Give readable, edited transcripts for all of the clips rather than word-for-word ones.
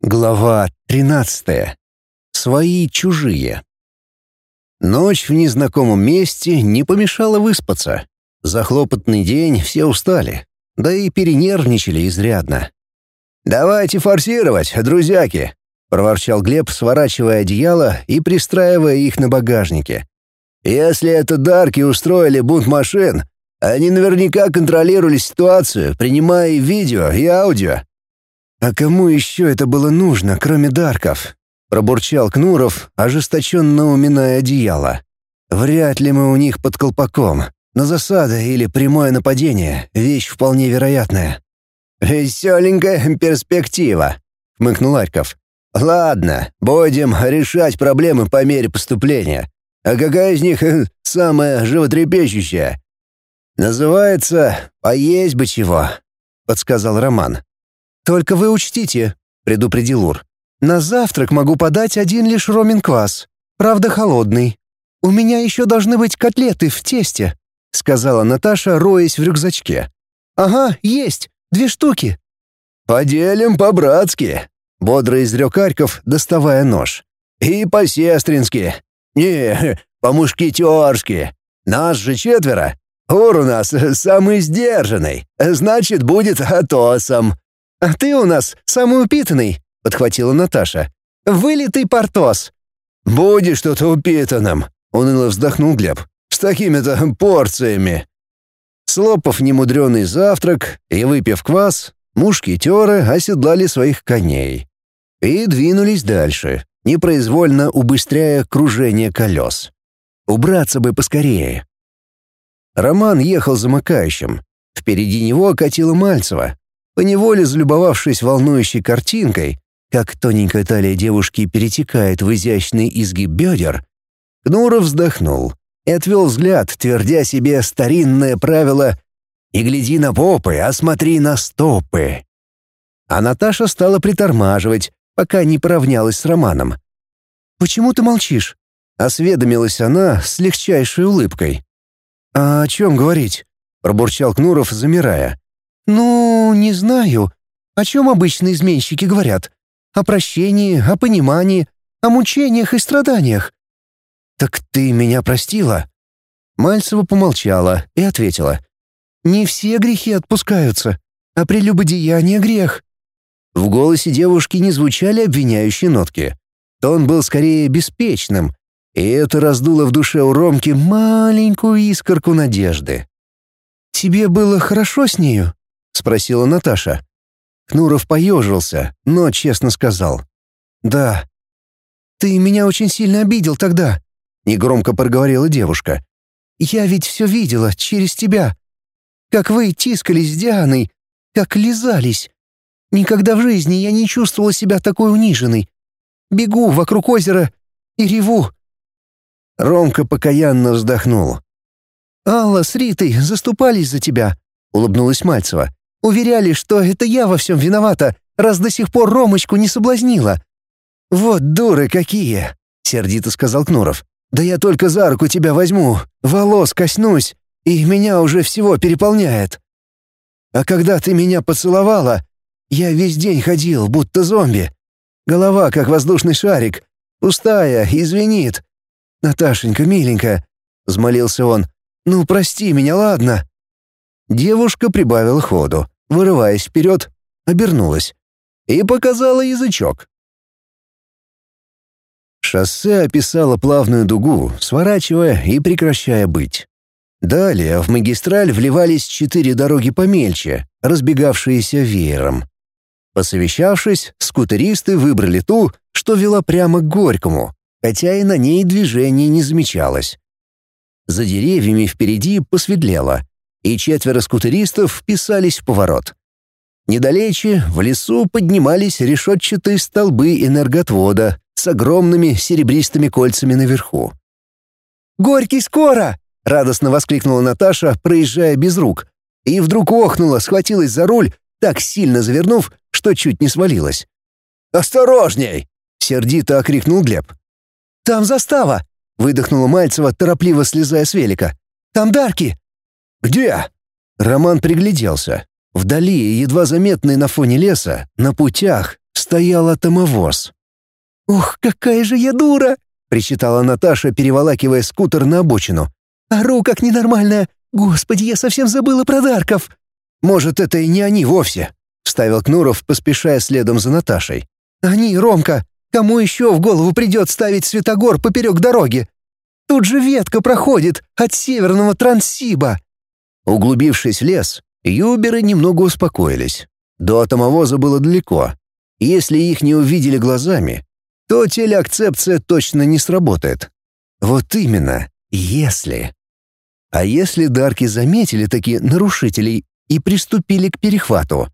Глава 13. Свои чужие. Ночь в незнакомом месте не помешала выспаться. За хлопотный день все устали, да и перенервничали изрядно. «Давайте форсировать, друзьяки!» — проворчал Глеб, сворачивая одеяло и пристраивая их на багажнике. «Если это дарки устроили бунт машин, они наверняка контролировали ситуацию, принимая и видео, и аудио». «А кому еще это было нужно, кроме дарков?» — пробурчал Кнуров, ожесточенно уминая одеяло. «Вряд ли мы у них под колпаком. Но засада или прямое нападение — вещь вполне вероятная». «Веселенькая перспектива», — хмыкнул Арьков. «Ладно, будем решать проблемы по мере поступления. А какая из них самая животрепещущая?» «Называется «Поесть бы чего», — подсказал Роман. «Только вы учтите», — предупредил Ур. «На завтрак могу подать один лишь ромин-квас. Правда, холодный. У меня еще должны быть котлеты в тесте», — сказала Наташа, роясь в рюкзачке. «Ага, есть. 2 штуки». «Поделим по-братски», — бодро изрек Арьков, доставая нож. «И по-сестрински. Не, по-мушкетерски. Нас же 4. Ур у нас самый сдержанный. Значит, будет Атосом». «А ты у нас самый упитанный», — подхватила Наташа. «Вылитый Портос». «Будешь тут упитанным», — уныло вздохнул Глеб. «С такими-то порциями». Слопав немудреный завтрак и выпив квас, мушкетеры оседлали своих коней и двинулись дальше, непроизвольно убыстряя кружение колес. Убраться бы поскорее. Роман ехал замыкающим. Впереди него катила Мальцева. Поневоле залюбовавшись волнующей картинкой, как тоненькая талия девушки перетекает в изящный изгиб бедер, Кнуров вздохнул и отвел взгляд, твердя себе старинное правило «Не гляди на попы, а смотри на стопы». А Наташа стала притормаживать, пока не поравнялась с Романом. «Почему ты молчишь?» — осведомилась она с легчайшей улыбкой. «А о чем говорить?» — пробурчал Кнуров, замирая. «Ну, не знаю. О чем обычно изменщики говорят? О прощении, о понимании, о мучениях и страданиях». «Так ты меня простила?» Мальцева помолчала и ответила. «Не все грехи отпускаются, а прелюбодеяние — грех». В голосе девушки не звучали обвиняющие нотки. Тон был скорее беспечным, и это раздуло в душе у Ромки маленькую искорку надежды. «Тебе было хорошо с нею?» — спросила Наташа. Кнуров поежился, но честно сказал. «Да». «Ты меня очень сильно обидел тогда», — негромко проговорила девушка. «Я ведь все видела через тебя. Как вы тискались с Дианой, как лизались. Никогда в жизни я не чувствовала себя такой униженной. Бегу вокруг озера и реву». Ромка покаянно вздохнул. «Алла с Ритой заступались за тебя», — улыбнулась Мальцева. «Уверяли, что это я во всем виновата, раз до сих пор Ромочку не соблазнила». «Вот дуры какие!» — сердито сказал Кнуров. «Да я только за руку тебя возьму, волос коснусь, и меня уже всего переполняет. А когда ты меня поцеловала, я весь день ходил, будто зомби. Голова, как воздушный шарик, пустая и звенит. Наташенька, миленькая», — взмолился он, — «ну прости меня, ладно?» Девушка прибавила ходу, вырываясь вперед, обернулась и показала язычок. Шоссе описало плавную дугу, сворачивая и прекращая быть. Далее в магистраль вливались 4 дороги помельче, разбегавшиеся веером. Посовещавшись, скутеристы выбрали ту, что вела прямо к Горькому, хотя и на ней движения не замечалось. За деревьями впереди посветлело, и 4 скутеристов вписались в поворот. Недалече, в лесу, поднимались решетчатые столбы энергоотвода с огромными серебристыми кольцами наверху. «Горький скоро!» — радостно воскликнула Наташа, проезжая без рук, и вдруг охнула, схватилась за руль, так сильно завернув, что чуть не свалилась. «Осторожней!» — сердито окрикнул Глеб. «Там застава!» — выдохнула Мальцева, торопливо слезая с велика. «Там дарки!» «Где?» Роман пригляделся. Вдали, едва заметные на фоне леса, на путях, стоял атомовоз. «Ух, какая же я дура!» — причитала Наташа, переволакивая скутер на обочину. «Ору как ненормальная! Господи, я совсем забыла про Дарков!» «Может, это и не они вовсе», — вставил Кнуров, поспешая следом за Наташей. «Они, Ромка! Кому еще в голову придет ставить светогор поперек дороги? Тут же ветка проходит от северного Транссиба!» Углубившись в лес, юберы немного успокоились. До атомовоза было далеко. Если их не увидели глазами, то телеакцепция точно не сработает. Вот именно, если. А если дарки заметили такие нарушителей и приступили к перехвату?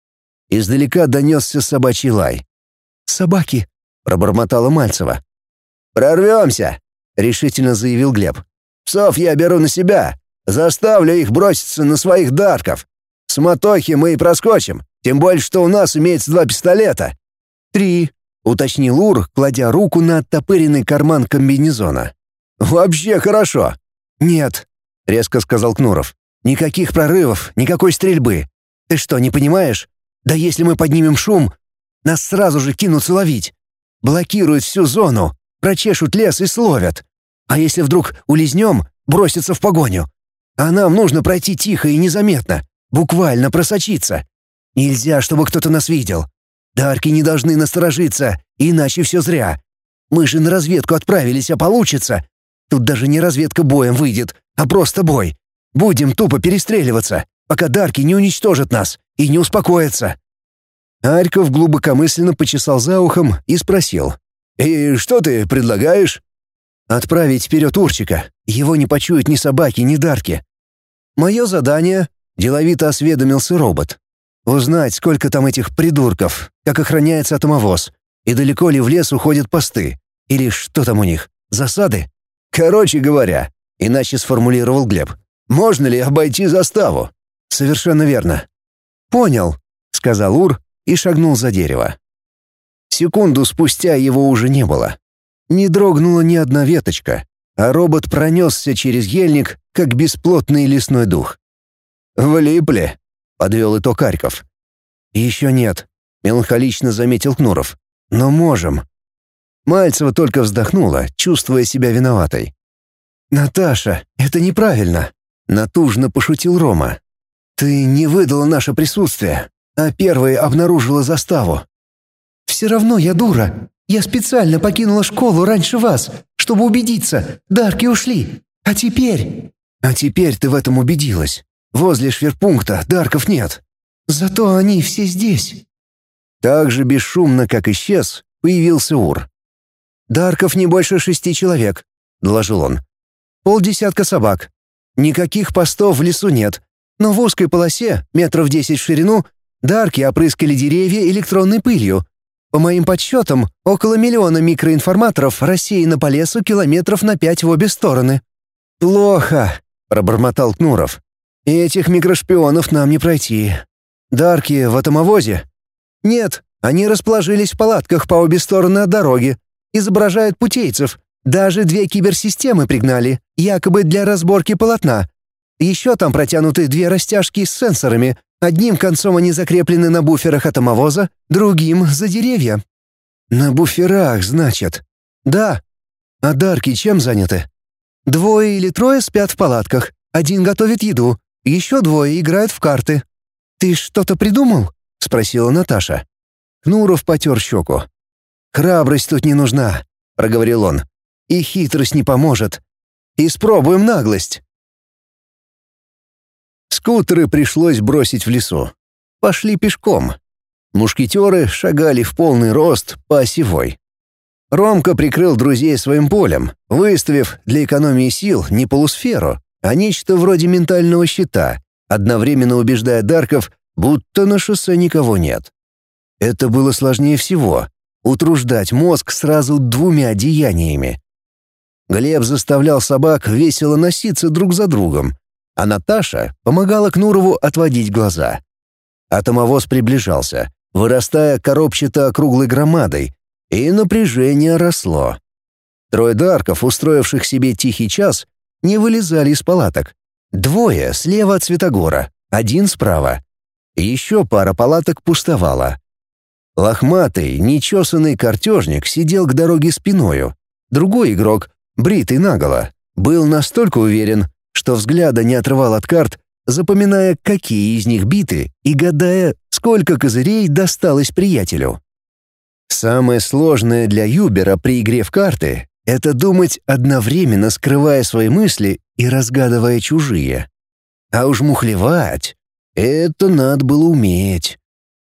Издалека донесся собачий лай. «Собаки!» — пробормотала Мальцева. «Прорвемся!» — решительно заявил Глеб. «Псов я беру на себя. Заставлю их броситься на своих дарков. С мотохи мы и проскочим, тем более, что у нас имеется 2 пистолета». «3», — уточнил Ур, кладя руку на оттопыренный карман комбинезона. «Вообще хорошо». «Нет», — резко сказал Кнуров. «Никаких прорывов, никакой стрельбы. Ты что, не понимаешь? Да если мы поднимем шум, нас сразу же кинутся ловить. Блокируют всю зону, прочешут лес и словят. А если вдруг улизнем, бросятся в погоню. А нам нужно пройти тихо и незаметно, буквально просочиться. Нельзя, чтобы кто-то нас видел. Дарки не должны насторожиться, иначе все зря. Мы же на разведку отправились, а получится. Тут даже не разведка боем выйдет, а просто бой. Будем тупо перестреливаться, пока дарки не уничтожат нас и не успокоятся». Арьков глубокомысленно почесал за ухом и спросил. «И что ты предлагаешь?» «Отправить вперед Урчика. Его не почуют ни собаки, ни дарки». «Мое задание», — деловито осведомился робот. «Узнать, сколько там этих придурков, как охраняется атомовоз, и далеко ли в лес уходят посты, или что там у них, засады?» «Короче говоря», — иначе сформулировал Глеб, «можно ли обойти заставу?» «Совершенно верно». «Понял», — сказал Ур и шагнул за дерево. Секунду спустя его уже не было. Не дрогнула ни одна веточка, а робот пронесся через ельник, как бесплотный лесной дух. «Влипли», — подвел итог Арьков. «Еще нет», — меланхолично заметил Кнуров. «Но можем». Мальцева только вздохнула, чувствуя себя виноватой. «Наташа, это неправильно», — натужно пошутил Рома. «Ты не выдала наше присутствие, а первой обнаружила заставу». «Все равно я дура. Я специально покинула школу раньше вас, чтобы убедиться, дарки ушли. А теперь...» «А теперь ты в этом убедилась. Возле шверпункта дарков нет». «Зато они все здесь». Так же бесшумно, как исчез, появился Ур. «Дарков не больше 6 человек», — доложил он. «50 собак. Никаких постов в лесу нет, но в узкой полосе, 10 метров в ширину, дарки опрыскали деревья электронной пылью. По моим подсчетам, около 1 миллиона микроинформаторов рассеяно по лесу километров на 5 в обе стороны». «Плохо», — пробормотал Кнуров. «Этих микрошпионов нам не пройти. Дарки в атомовозе?» «Нет, они расположились в палатках по обе стороны от дороги. Изображают путейцев. Даже 2 киберсистемы пригнали, якобы для разборки полотна. Еще там протянуты 2 растяжки с сенсорами. Одним концом они закреплены на буферах атомовоза, другим — за деревья». «На буферах, значит?» «Да. А дарки чем заняты?» 2 или 3 спят в палатках, 1 готовит еду, еще 2 играют в карты». «Ты что-то придумал?» — спросила Наташа. Кнуров потер щеку. «Храбрость тут не нужна», — проговорил он. «И хитрость не поможет. Испробуем наглость». Скутеры пришлось бросить в лесу. Пошли пешком. Мушкетеры шагали в полный рост по осевой. Ромка прикрыл друзей своим полем, выставив для экономии сил не полусферу, а нечто вроде ментального щита, одновременно убеждая дарков, будто на шоссе никого нет. Это было сложнее всего — утруждать мозг сразу 2 деяниями. Глеб заставлял собак весело носиться друг за другом, а Наташа помогала Кнурову отводить глаза. Атомовоз приближался, вырастая коробчато-округлой громадой, и напряжение росло. 3 дарков, устроивших себе тихий час, не вылезали из палаток. 2 слева от Светогора, 1 справа. Еще пара палаток пустовала. Лохматый, нечесанный картежник сидел к дороге спиною. Другой игрок, бритый наголо, был настолько уверен, что взгляда не отрывал от карт, запоминая, какие из них биты, и гадая, сколько козырей досталось приятелю. Самое сложное для Юбера при игре в карты — это думать, одновременно скрывая свои мысли и разгадывая чужие. А уж мухлевать — это надо было уметь.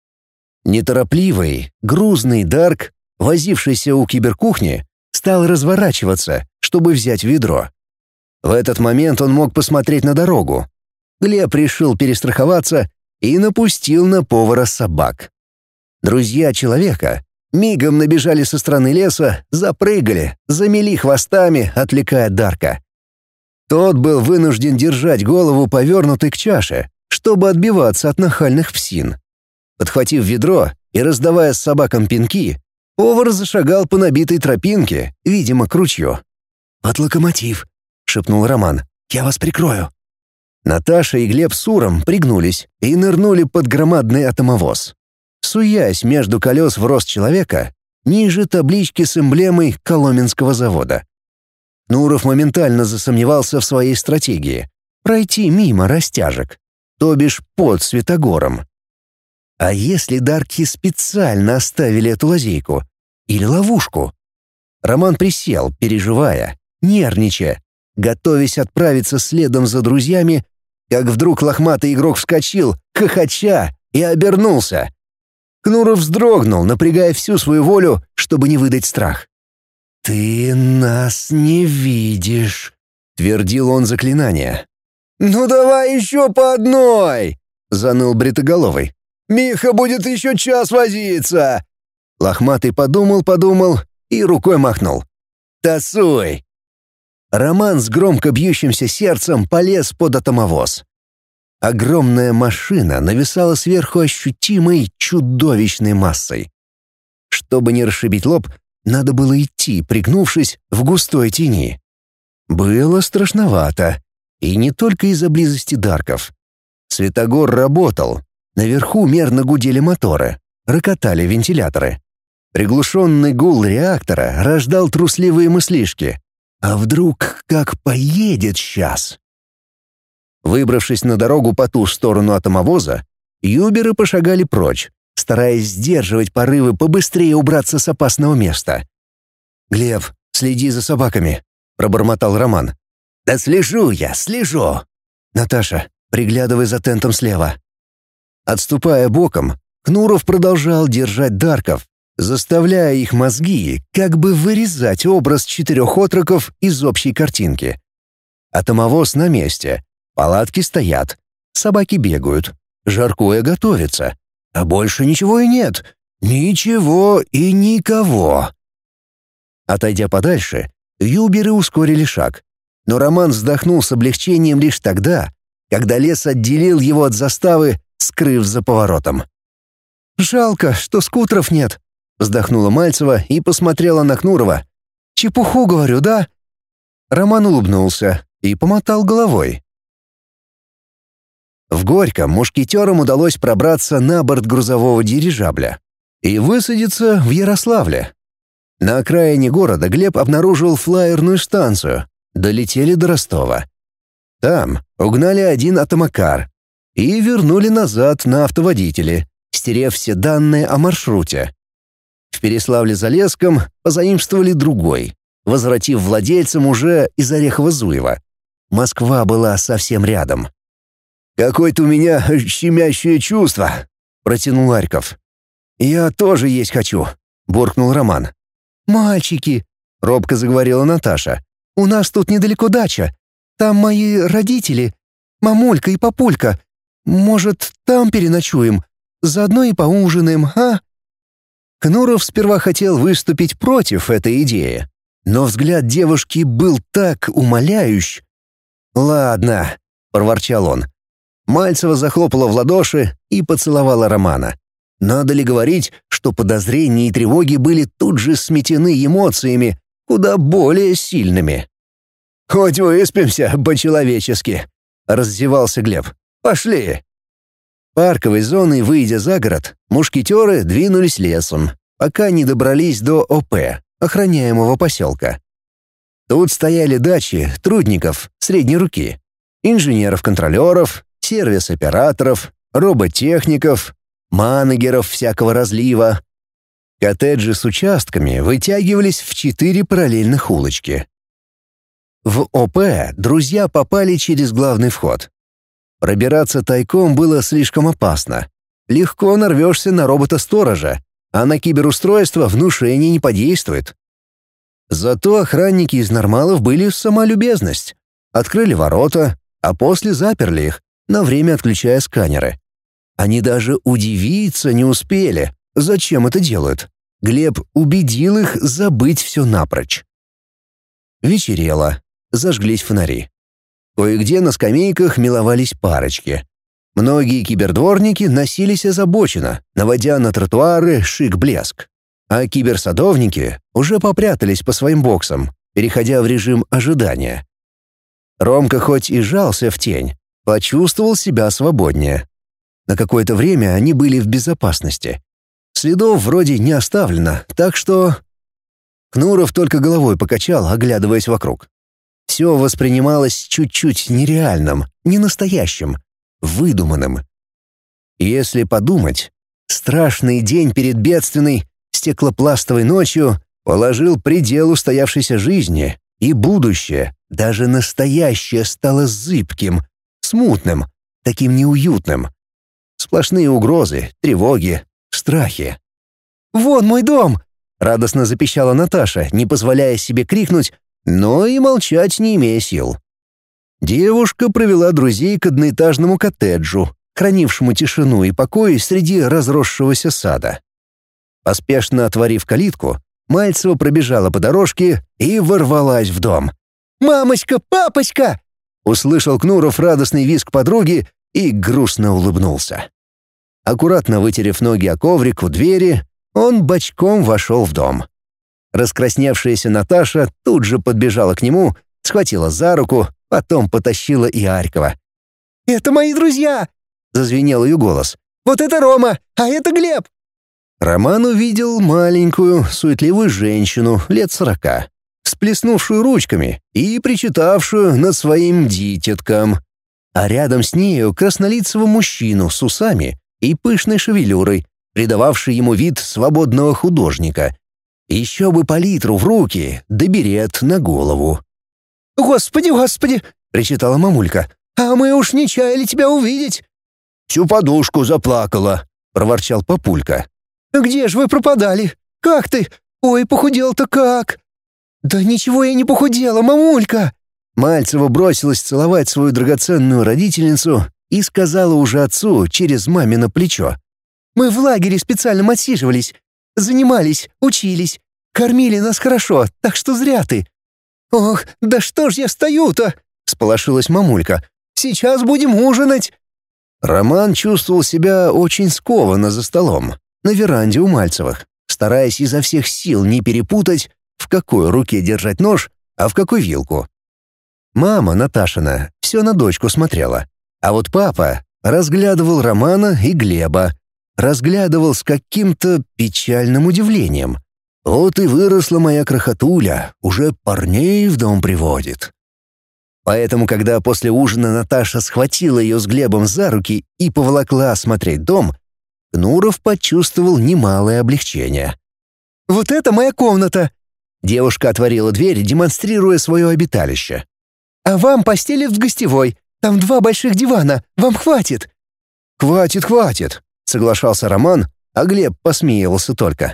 Неторопливый, грузный Дарк, возившийся у киберкухни, стал разворачиваться, чтобы взять ведро. В этот момент он мог посмотреть на дорогу. Глеб решил перестраховаться и напустил на повара собак. Друзья человека мигом набежали со стороны леса, запрыгали, замели хвостами, отвлекая Дарка. Тот был вынужден держать голову повернутой к чаше, чтобы отбиваться от нахальных псин. Подхватив ведро и раздавая собакам пинки, повар зашагал по набитой тропинке, видимо, к ручью. «Под локомотив», — шепнул Роман. «Я вас прикрою». Наташа и Глеб с Уром пригнулись и нырнули под громадный атомовоз. Суясь между колес в рост человека, ниже таблички с эмблемой Коломенского завода. Нуров моментально засомневался в своей стратегии — пройти мимо растяжек, то бишь под Святогором. А если дарки специально оставили эту лазейку? Или ловушку? Роман присел, переживая, нервничая, готовясь отправиться следом за друзьями, как вдруг лохматый игрок вскочил, хохоча, и обернулся. Кнуров вздрогнул, напрягая всю свою волю, чтобы не выдать страх. «Ты нас не видишь», — твердил он заклинание. «Ну давай еще по одной!» — заныл бритоголовый. «Миха будет еще час возиться!» Лохматый подумал и рукой махнул. «Тасуй!» Роман с громко бьющимся сердцем полез под атомовоз. Огромная машина нависала сверху ощутимой, чудовищной массой. Чтобы не расшибить лоб, надо было идти, пригнувшись в густой тени. Было страшновато, и не только из-за близости дарков. Святогор работал. Наверху мерно гудели моторы, рокотали вентиляторы. Приглушенный гул реактора рождал трусливые мыслишки. А вдруг как поедет сейчас? Выбравшись на дорогу по ту сторону атомовоза, юберы пошагали прочь, стараясь сдерживать порывы побыстрее убраться с опасного места. «Глеб, следи за собаками», — пробормотал Роман. «Да слежу я, слежу!» «Наташа, приглядывай за тентом слева». Отступая боком, Кнуров продолжал держать дарков, заставляя их мозги как бы вырезать образ 4 отроков из общей картинки. Атомовоз на месте, палатки стоят, собаки бегают, жаркое готовится, а больше ничего и нет. Ничего и никого. Отойдя подальше, юберы ускорили шаг, но Роман вздохнул с облегчением лишь тогда, когда лес отделил его от заставы, скрыв за поворотом. «Жалко, что скутеров нет», — вздохнула Мальцева и посмотрела на Кнурова. «Чепуху, говорю, да?» Роман улыбнулся и помотал головой. В Горьком мушкетерам удалось пробраться на борт грузового дирижабля и высадиться в Ярославле. На окраине города Глеб обнаружил флайерную станцию. Долетели до Ростова. Там угнали один атомокар и вернули назад на автоводителе, стерев все данные о маршруте. В Переславле-Залесском позаимствовали другой, возвратив владельцам уже из Орехово-Зуева. Москва была совсем рядом. «Какое-то у меня щемящее чувство», — протянул Ларьков. «Я тоже есть хочу», — буркнул Роман. «Мальчики», — робко заговорила Наташа, — «у нас тут недалеко дача. Там мои родители, мамулька и папулька. Может, там переночуем? Заодно и поужинаем, а?» Кнуров сперва хотел выступить против этой идеи, но взгляд девушки был так умоляющий. «Ладно», — проворчал он. Мальцева захлопала в ладоши и поцеловала Романа. Надо ли говорить, что подозрения и тревоги были тут же сметены эмоциями, куда более сильными? «Хоть выспимся по-человечески», — раздевался Глеб. «Пошли». парковой зоны, выйдя за город, мушкетеры двинулись лесом, пока не добрались до ОП, охраняемого поселка. Тут стояли дачи трудников средней руки, инженеров-контролеров, сервис-операторов, роботехников, манагеров всякого разлива. Коттеджи с участками вытягивались в 4 параллельных улочки. В ОП друзья попали через главный вход. Пробираться тайком было слишком опасно. Легко нарвешься на робота-сторожа, а на киберустройство внушение не подействует. Зато охранники из нормалов были сама любезность. Открыли ворота, а после заперли их, на время отключая сканеры. Они даже удивиться не успели, зачем это делают. Глеб убедил их забыть все напрочь. Вечерело, зажглись фонари. Кое-где на скамейках миловались парочки. Многие кибердворники носились озабоченно, наводя на тротуары шик-блеск. А киберсадовники уже попрятались по своим боксам, переходя в режим ожидания. Ромка хоть и жался в тень, почувствовал себя свободнее. На какое-то время они были в безопасности. Следов вроде не оставлено, так что... Кнуров только головой покачал, оглядываясь вокруг. Все воспринималось чуть-чуть нереальным, ненастоящим, выдуманным. Если подумать, страшный день перед бедственной, стеклопластовой ночью положил предел устоявшейся жизни, и будущее, даже настоящее, стало зыбким, смутным, таким неуютным. Сплошные угрозы, тревоги, страхи. «Вон мой дом!» — радостно запищала Наташа, не позволяя себе крикнуть, но и молчать не имея сил. Девушка провела друзей к одноэтажному коттеджу, хранившему тишину и покой среди разросшегося сада. Поспешно отворив калитку, Мальцева пробежала по дорожке и ворвалась в дом. «Мамочка, папочка!» — услышал Кнуров радостный визг подруги и грустно улыбнулся. Аккуратно вытерев ноги о коврик у двери, он бочком вошел в дом. Раскрасневшаяся Наташа тут же подбежала к нему, схватила за руку, потом потащила и Арькова. «Это мои друзья!» — зазвенел ее голос. «Вот это Рома, а это Глеб!» Роман увидел маленькую, суетливую женщину лет 40, всплеснувшую ручками и причитавшую над своим дитятком. А рядом с нею краснолицего мужчину с усами и пышной шевелюрой, придававший ему вид свободного художника. Еще бы палитру в руки, да берет на голову. «Господи, господи!» — причитала мамулька. «А мы уж не чаяли тебя увидеть!» «Всю подушку заплакала!» — проворчал папулька. «Где же вы пропадали? Как ты? Ой, похудел-то как!» «Да ничего я не похудела, мамулька!» Мальцева бросилась целовать свою драгоценную родительницу и сказала уже отцу через мамино плечо. «Мы в лагере специально отсиживались, занимались, учились, кормили нас хорошо, так что зря ты». «Ох, да что ж я стою-то?» — сполошилась мамулька. «Сейчас будем ужинать». Роман чувствовал себя очень скованно за столом, на веранде у Мальцевых, стараясь изо всех сил не перепутать, в какой руке держать нож, а в какой вилку. Мама Наташина все на дочку смотрела, а вот папа разглядывал Романа и Глеба, разглядывал с каким-то печальным удивлением. Вот и выросла моя крохотуля, уже парней в дом приводит. Поэтому, когда после ужина Наташа схватила ее с Глебом за руки и поволокла осмотреть дом, Кнуров почувствовал немалое облегчение. «Вот это моя комната!» Девушка отворила дверь, демонстрируя свое обиталище. «А вам постели в гостевой. Там 2 больших дивана. Вам хватит?» «Хватит, хватит», — соглашался Роман, а Глеб посмеивался только.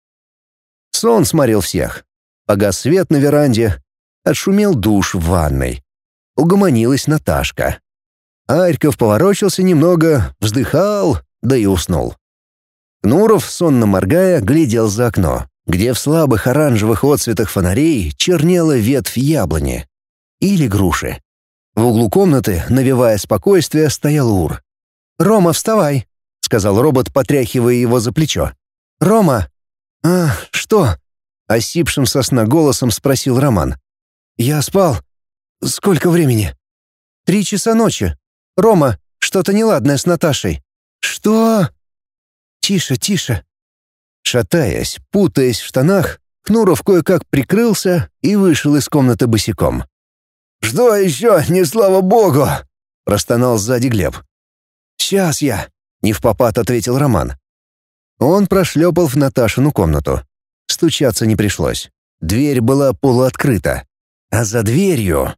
Сон сморил всех. Погас свет на веранде, отшумел душ в ванной. Угомонилась Наташка. Арьков поворочился немного, вздыхал, да и уснул. Кнуров, сонно моргая, глядел за окно, где в слабых оранжевых отсветах фонарей чернела ветвь яблони. Или груши. В углу комнаты, навевая спокойствие, стоял Ур. «Рома, вставай!» — сказал робот, потряхивая его за плечо. «Рома!» «А, что?» — осипшим со сна голосом спросил Роман. «Я спал. Сколько времени?» 3 часа ночи. Рома, что-то неладное с Наташей». «Что?» «Тише, тише». Шатаясь, путаясь в штанах, Кнуров кое-как прикрылся и вышел из комнаты босиком. «Что еще, не слава богу?» — простонал сзади Глеб. «Сейчас я», — невпопад ответил Роман. Он прошлепал в Наташину комнату. Стучаться не пришлось. Дверь была полуоткрыта. А за дверью...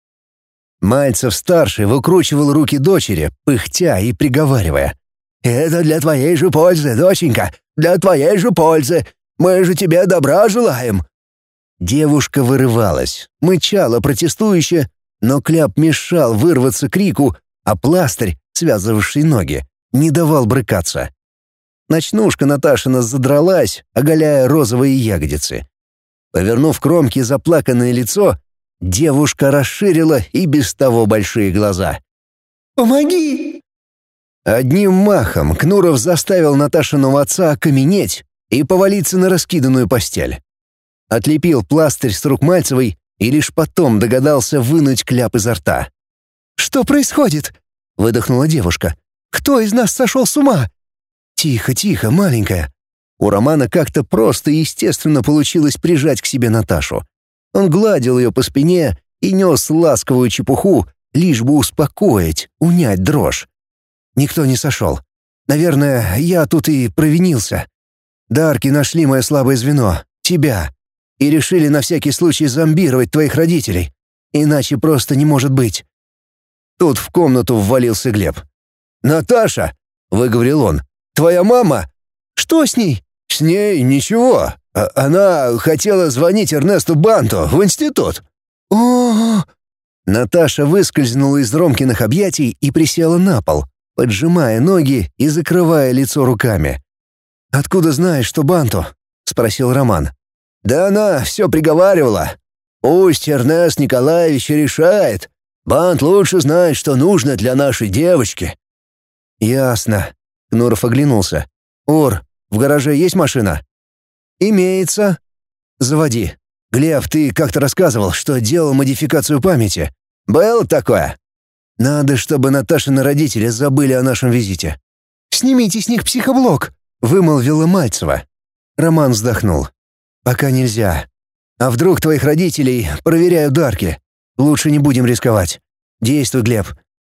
Мальцев-старший выкручивал руки дочери, пыхтя и приговаривая. «Это для твоей же пользы, доченька, для твоей же пользы. Мы же тебе добра желаем». Девушка вырывалась, мычала протестующе, но кляп мешал вырваться крику, а пластырь, связывавший ноги, не давал брыкаться. Ночнушка Наташина задралась, оголяя розовые ягодицы. Повернув кромки заплаканное лицо, девушка расширила и без того большие глаза. «Помоги!» Одним махом Кнуров заставил Наташиного отца окаменеть и повалиться на раскиданную постель. Отлепил пластырь с рук Мальцевой и лишь потом догадался вынуть кляп изо рта. «Что происходит?» — выдохнула девушка. «Кто из нас сошел с ума?» «Тихо, тихо, маленькая». У Романа как-то просто и естественно получилось прижать к себе Наташу. Он гладил ее по спине и нес ласковую чепуху, лишь бы успокоить, унять дрожь. Никто не сошел. Наверное, я тут и провинился. Дарки нашли мое слабое звено — тебя. И решили на всякий случай зомбировать твоих родителей. Иначе просто не может быть. Тут в комнату ввалился Глеб. «Наташа!» — выговорил он. «Твоя мама?» «Что с ней?» «С ней ничего. Она хотела звонить Эрнесту Банту в институт». «О-о-о!» Наташа выскользнула из Ромкиных объятий и присела на пол, поджимая ноги и закрывая лицо руками. «Откуда знаешь, что Банту?» — спросил Роман. «Да она все приговаривала. Пусть Эрнест Николаевич решает. Бант лучше знает, что нужно для нашей девочки». «Ясно». Кнуров оглянулся. «Ор, в гараже есть машина?» «Имеется». «Заводи. Глеб, ты как-то рассказывал, что делал модификацию памяти. Было такое?» «Надо, чтобы Наташины родители забыли о нашем визите». «Снимите с них психоблок», — вымолвила Мальцева. Роман вздохнул. «Пока нельзя. А вдруг твоих родителей проверяют дарки? Лучше не будем рисковать. Действуй, Глеб».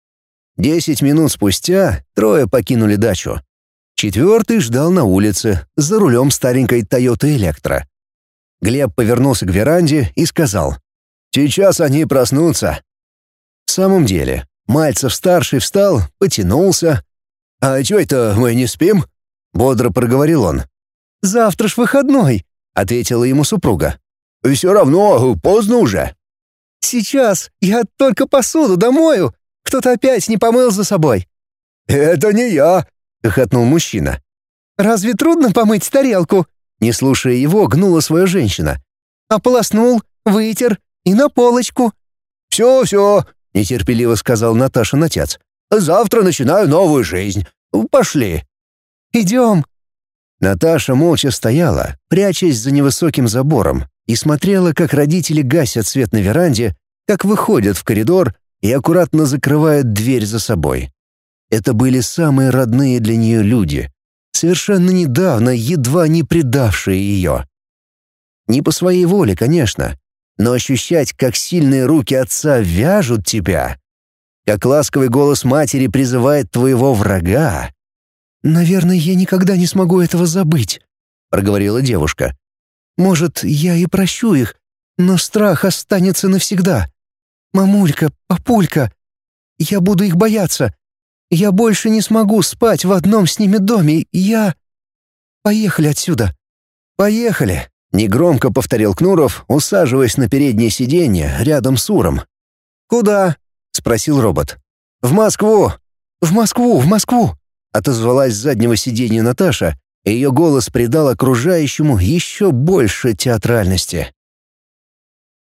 10 минут спустя трое покинули дачу. Четвертый ждал на улице, за рулем старенькой Toyota Electra. Глеб повернулся к веранде и сказал: «Сейчас они проснутся». В самом деле, Мальцев-старший встал, потянулся. «А чё это мы не спим?» — бодро проговорил он. «Завтра ж выходной», — ответила ему супруга. «Всё равно поздно уже». «Сейчас я только посуду домою. Кто-то опять не помыл за собой». «Это не я», — хохотнул мужчина. «Разве трудно помыть тарелку?» Не слушая его, гнула свою женщина. «Ополоснул, вытер и на полочку». «Всё», — нетерпеливо сказал Наташин отец. «Завтра начинаю новую жизнь. Пошли». «Идем». Наташа молча стояла, прячась за невысоким забором, и смотрела, как родители гасят свет на веранде, как выходят в коридор и аккуратно закрывают дверь за собой. Это были самые родные для нее люди, совершенно недавно едва не предавшие ее. Не по своей воле, конечно, но ощущать, как сильные руки отца вяжут тебя, как ласковый голос матери призывает твоего врага. «Наверное, я никогда не смогу этого забыть», — проговорила девушка. «Может, я и прощу их, но страх останется навсегда. Мамулька, папулька, я буду их бояться. Я больше не смогу спать в одном с ними доме. Поехали отсюда». «Поехали», — негромко повторил Кнуров, усаживаясь на переднее сиденье рядом с Уром. «Куда?» — спросил робот. «В Москву». «В Москву, в Москву», — отозвалась с заднего сиденья Наташа, и ее голос придал окружающему еще больше театральности.